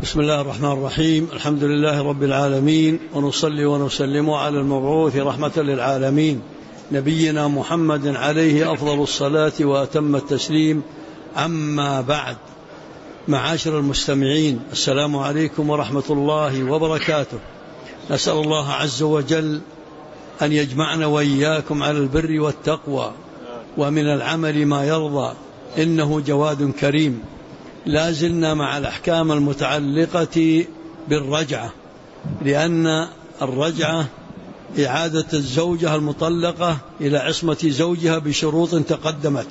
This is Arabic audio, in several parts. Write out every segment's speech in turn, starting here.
بسم الله الرحمن الرحيم. الحمد لله رب العالمين، ونصلي ونسلم على المبعوث رحمة للعالمين نبينا محمد عليه أفضل الصلاة وأتم التسليم. أما بعد، معاشر المستمعين، السلام عليكم ورحمة الله وبركاته. نسأل الله عز وجل أن يجمعنا وإياكم على البر والتقوى ومن العمل ما يرضى، إنه جواد كريم. لا زلنا مع الأحكام المتعلقة بالرجعة، لأن الرجعة إعادة الزوجة المطلقة إلى عصمة زوجها بشروط تقدمت،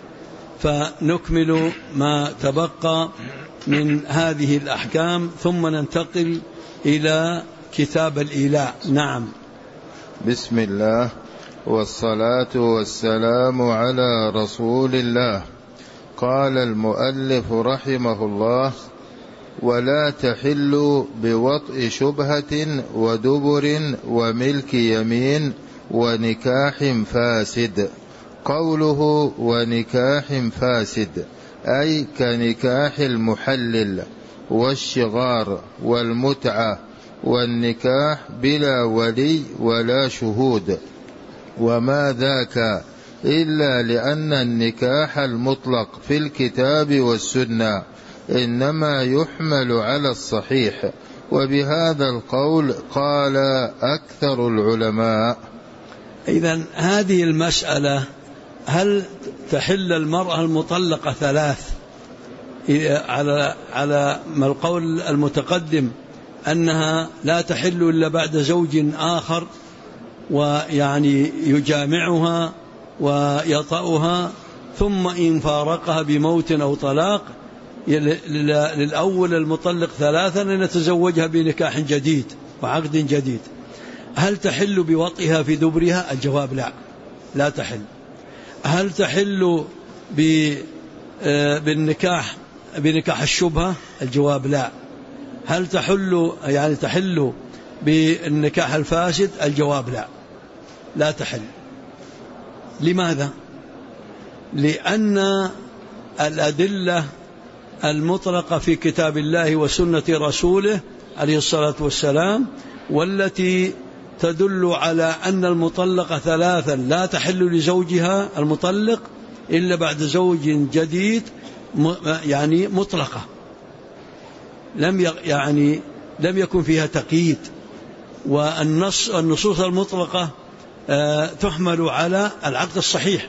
فنكمل ما تبقى من هذه الأحكام ثم ننتقل إلى كتاب الإيلاء. نعم. بسم الله والصلاة والسلام على رسول الله. قال المؤلف رحمه الله: ولا تحل بوطء شبهة ودبر وملك يمين ونكاح فاسد. قوله ونكاح فاسد أي كنكاح المحلل والشغار والمتعة، والنكاح بلا ولي ولا شهود، وما ذاك إلا لأن النكاح المطلق في الكتاب والسنة إنما يحمل على الصحيح، وبهذا القول قال أكثر العلماء. إذن هذه المسألة، هل تحل المرأة المطلقة ثلاث على ما القول المتقدم أنها لا تحل إلا بعد زوج آخر، ويعني يجامعها ويطأها، ثم إن فارقها بموت أو طلاق للأول المطلق ثلاثا أن يتزوجها بنكاح جديد وعقد جديد. هل تحل بوطئها في دبرها؟ الجواب لا، لا تحل. هل تحل بنكاح الشبهة؟ الجواب لا. هل تحل بالنكاح الفاسد؟ الجواب لا، لا تحل. لماذا؟ لأن الأدلة المطلقة في كتاب الله وسنة رسوله عليه الصلاة والسلام، والتي تدل على أن المطلقة ثلاثا لا تحل لزوجها المطلق إلا بعد زوج جديد، يعني مطلقة، لم يكن فيها تقييد. والنصوص المطلقة تحمل على العقد الصحيح،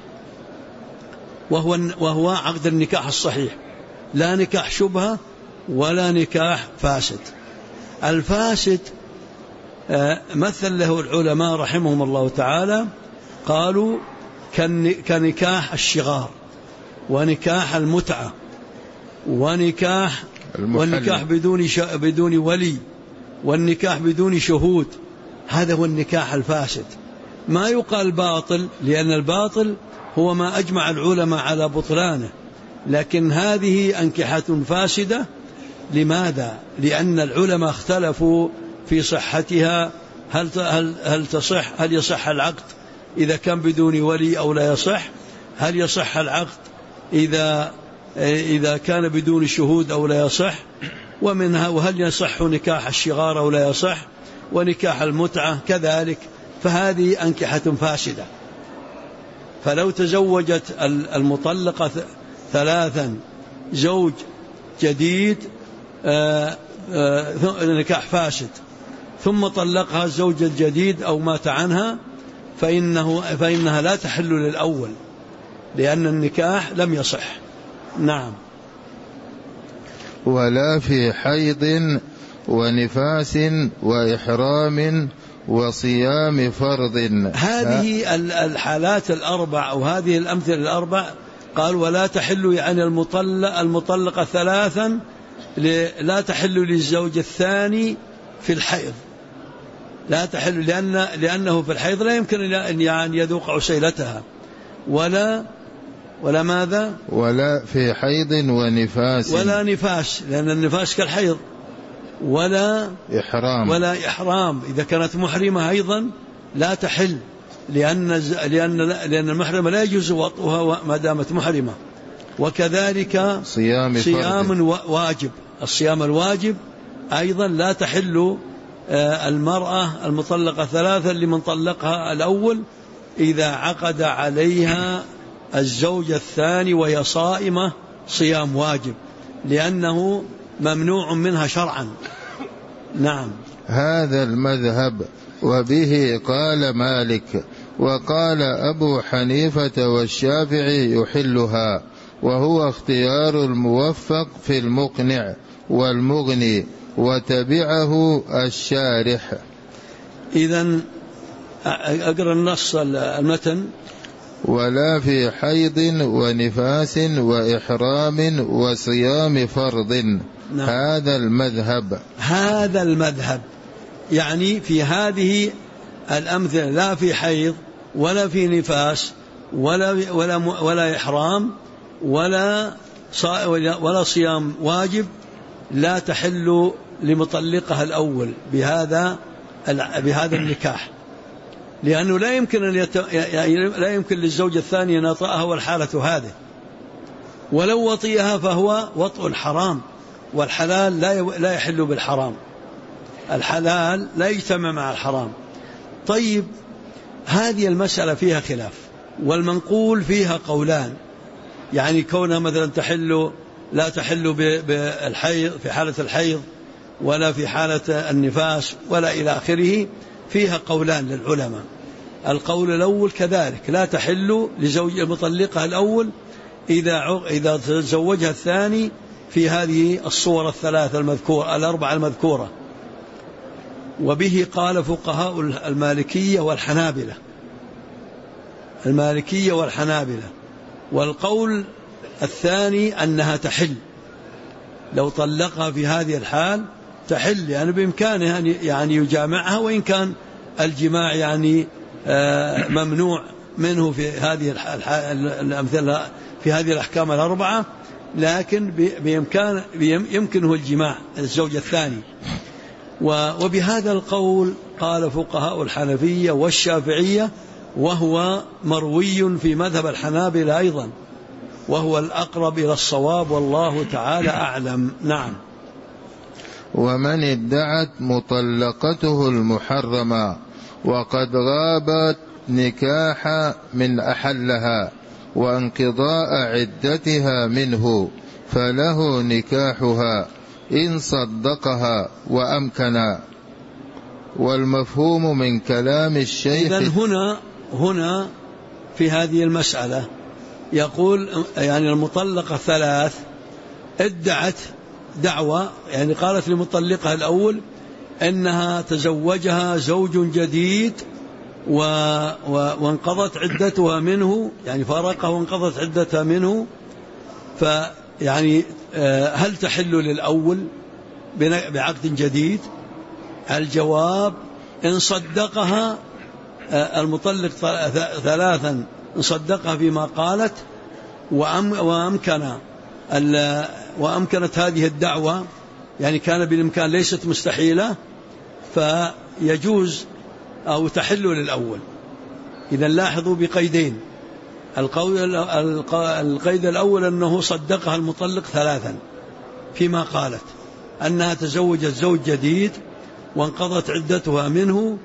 وهو عقد النكاح الصحيح، لا نكاح شبهة ولا نكاح فاسد. الفاسد مثل له العلماء رحمهم الله تعالى، قالوا كنكاح الشغار ونكاح المتعة والنكاح بدون ولي والنكاح بدون شهود. هذا هو النكاح الفاسد. ما يقال باطل، لأن الباطل هو ما أجمع العلماء على بطلانه، لكن هذه أنكحة فاسدة. لماذا؟ لأن العلماء اختلفوا في صحتها. هل تصح؟ هل يصح العقد إذا كان بدون ولي أو لا يصح؟ هل يصح العقد إذا كان بدون شهود أو لا يصح؟ ومنها وهل يصح نكاح الشغار أو لا يصح؟ ونكاح المتعة كذلك. فهذه أنكحة فاسدة. فلو تزوجت المطلقة ثلاثا زوج جديد نكاح فاسد، ثم طلقها الزوج الجديد أو مات عنها، فإنها لا تحل للأول، لأن النكاح لم يصح. نعم. ولا في حيض ونفاس وإحرام وصيام فرض. هذه الحالات الأربع أو هذه الأمثلة الأربع قال ولا تحل، يعني المطلقة ثلاثا لا تحل للزوج الثاني في الحيض، لا تحل لأنه في الحيض لا يمكن أن يعني يذوق عسيلتها. ولا ماذا؟ ولا في حيض ونفاس، ولا نفاس، لأن النفاس كالحيض. ولا إحرام إذا كانت محرمة أيضا لا تحل، لأن المحرمة لا يجوز وطئها ما دامت محرمة. وكذلك صيام واجب، الصيام الواجب أيضا لا تحل المرأة المطلقة ثلاثا لمن طلقها الأول إذا عقد عليها الزوج الثاني وهي صائمة صيام واجب، لأنه ممنوع منها شرعا. نعم. هذا المذهب وبه قال مالك، وقال أبو حنيفة والشافعي يحلها، وهو اختيار الموفق في المقنع والمغني، وتبعه الشارح. إذن أقرأ النص المتن: ولا في حيض ونفاس وإحرام وصيام فرض. نعم. هذا المذهب يعني في هذه الأمثلة لا في حيض ولا في نفاس ولا إحرام ولا صيام واجب لا تحل لمطلقها الأول بهذا النكاح، لأنه لا يمكن للزوج الثاني أن يطأها والحالة هذه، ولو وطئها فهو وطء الحرام، والحلال لا يحل بالحرام، الحلال لا يجتمع مع الحرام. طيب، هذه المسألة فيها خلاف، والمنقول فيها قولان، يعني كونها مثلا لا تحل بالحيض في حالة الحيض ولا في حالة النفاس ولا إلى آخره، فيها قولان للعلماء. القول الأول كذلك لا تحل لزوج المطلقة الأول إذا تزوجها الثاني في هذه الصور الأربعة المذكورة. وبه قال فقهاء المالكية والحنابلة. والقول الثاني أنها تحل، لو طلقها في هذه الحال تحل، يعني بإمكانه يعني يجامعها، وإن كان الجماع يعني ممنوع منه في هذه الأمثلة في هذه الأحكام الأربعة، لكن يمكنه الجماع الزوج الثاني. وبهذا القول قال فقهاء الحنفية والشافعية، وهو مروي في مذهب الحنابلة أيضا، وهو الأقرب إلى الصواب، والله تعالى أعلم. نعم. ومن ادعت مطلقته المحرمة وقد غابت نكاح من أحلها وانقضاء عدتها منه، فله نكاحها إن صدقها وأمكنا. والمفهوم من كلام الشيخ. إذن هنا في هذه المسألة يقول يعني المطلقة ثلاث ادعت دعوة، يعني قالت لمطلقها الأول أنها تزوجها زوج جديد وانقضت عدتها منه، يعني فارقه وانقضت عدتها منه، فيعني هل تحل للأول بعقد جديد؟ الجواب: إن صدقها المطلق ثلاثا، إن صدقها فيما قالت وأمكنت هذه الدعوة، يعني كان بالإمكان ليست مستحيلة، فيجوز أو تحل للأول. إذا لاحظوا بقيدين: القيد الأول أنه صدقها المطلق ثلاثا فيما قالت أنها تزوجت زوج جديد وانقضت عدتها منه،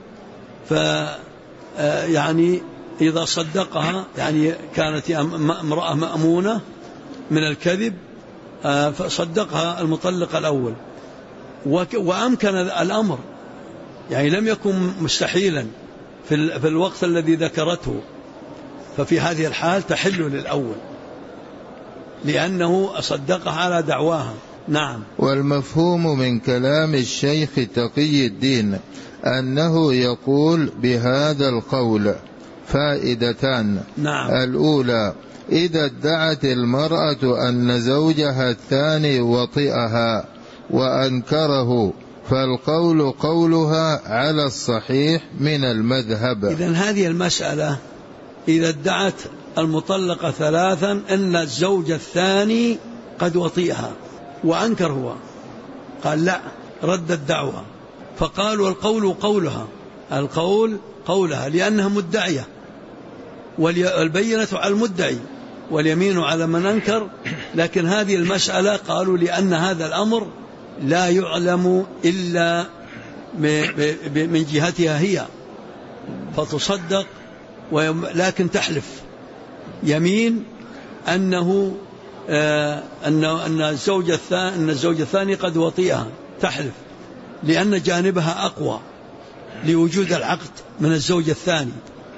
يعني إذا صدقها يعني كانت امرأة مأمونة من الكذب، فصدقها المطلق الأول وأمكن الأمر، يعني لم يكن مستحيلا في الوقت الذي ذكرته، ففي هذه الحال تحل للأول لأنه صدقها على دعواها. نعم. والمفهوم من كلام الشيخ تقي الدين أنه يقول بهذا القول فائدتان. نعم. الأولى: إذا ادعت المرأة أن زوجها الثاني وطئها وأنكره، فالقول قولها على الصحيح من المذهب. إذن هذه المسألة إذا ادعت المطلقة ثلاثا أن الزوج الثاني قد وطئها وأنكر هو، قال لا، رد الدعوة، فقالوا القول قولها لأنها مدعية، والبينة على المدعي واليمين على من أنكر. لكن هذه المسألة قالوا لأن هذا الأمر لا يعلم إلا من جهتها هي، فتصدق لكن تحلف يمين أن الزوج الثاني قد وطئها، تحلف لأن جانبها أقوى لوجود العقد من الزوج الثاني.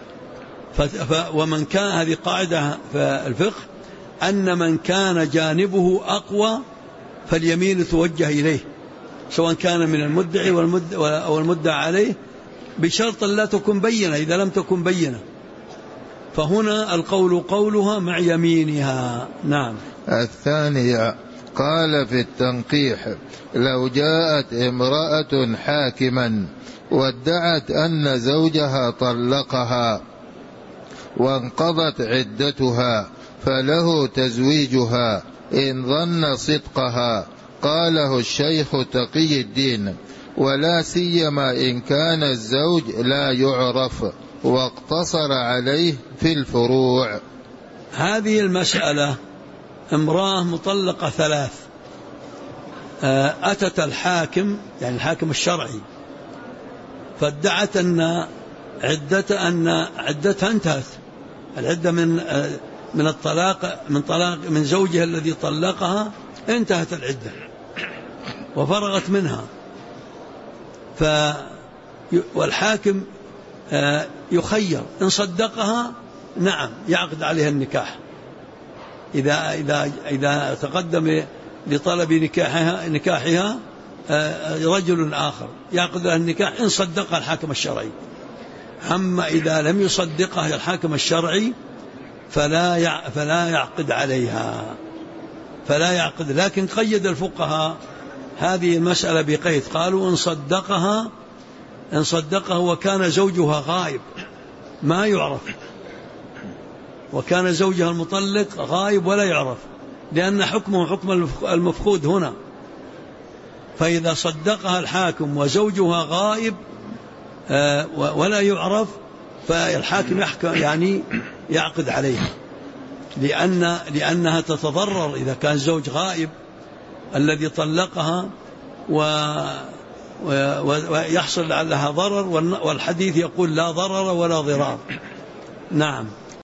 ومن كان، هذه قاعدة في الفقه، أن من كان جانبه أقوى فاليمين توجه إليه، سواء كان من المدعي أو المدعى عليه، بشرط لا تكون بينة. إذا لم تكن بينة فهنا القول قولها مع يمينها. نعم. الثانية قال في التنقيح: لو جاءت امرأة حاكما وادعت أن زوجها طلقها وانقضت عدتها فله تزويجها إن ظن صدقها، قاله الشيخ تقي الدين: ولا سيما إن كان الزوج لا يعرف واقتصر عليه في الفروع. هذه المسألة: امرأة مطلقة 3 أتت الحاكم، يعني الحاكم الشرعي، فادعت أن عدتها انتهت، العدة من الطلاق، من زوجها الذي طلقها انتهت العدة وفرغت منها. والحاكم يخير، إن صدقها نعم يعقد عليها النكاح، إذا تقدم لطلب نكاحها رجل آخر يعقد لها النكاح إن صدقها الحاكم الشرعي. أما إذا لم يصدقها الحاكم الشرعي فلا يعقد عليها، فلا يعقد. لكن قيد الفقهاء هذه المسألة بقيد، قالوا إن صدقها وكان زوجها غائب ما يعرف، وكان زوجها المطلق غائب ولا يعرف، لأن حكمه حكم المفقود هنا. فإذا صدقها الحاكم وزوجها غائب ولا يعرف فالحاكم يحكم، يعني يعقد عليها، لأنها تتضرر إذا كان زوج غائب الذي طلقها ويحصل لها ضرر، والحديث يقول لا ضرر ولا ضرار. نعم.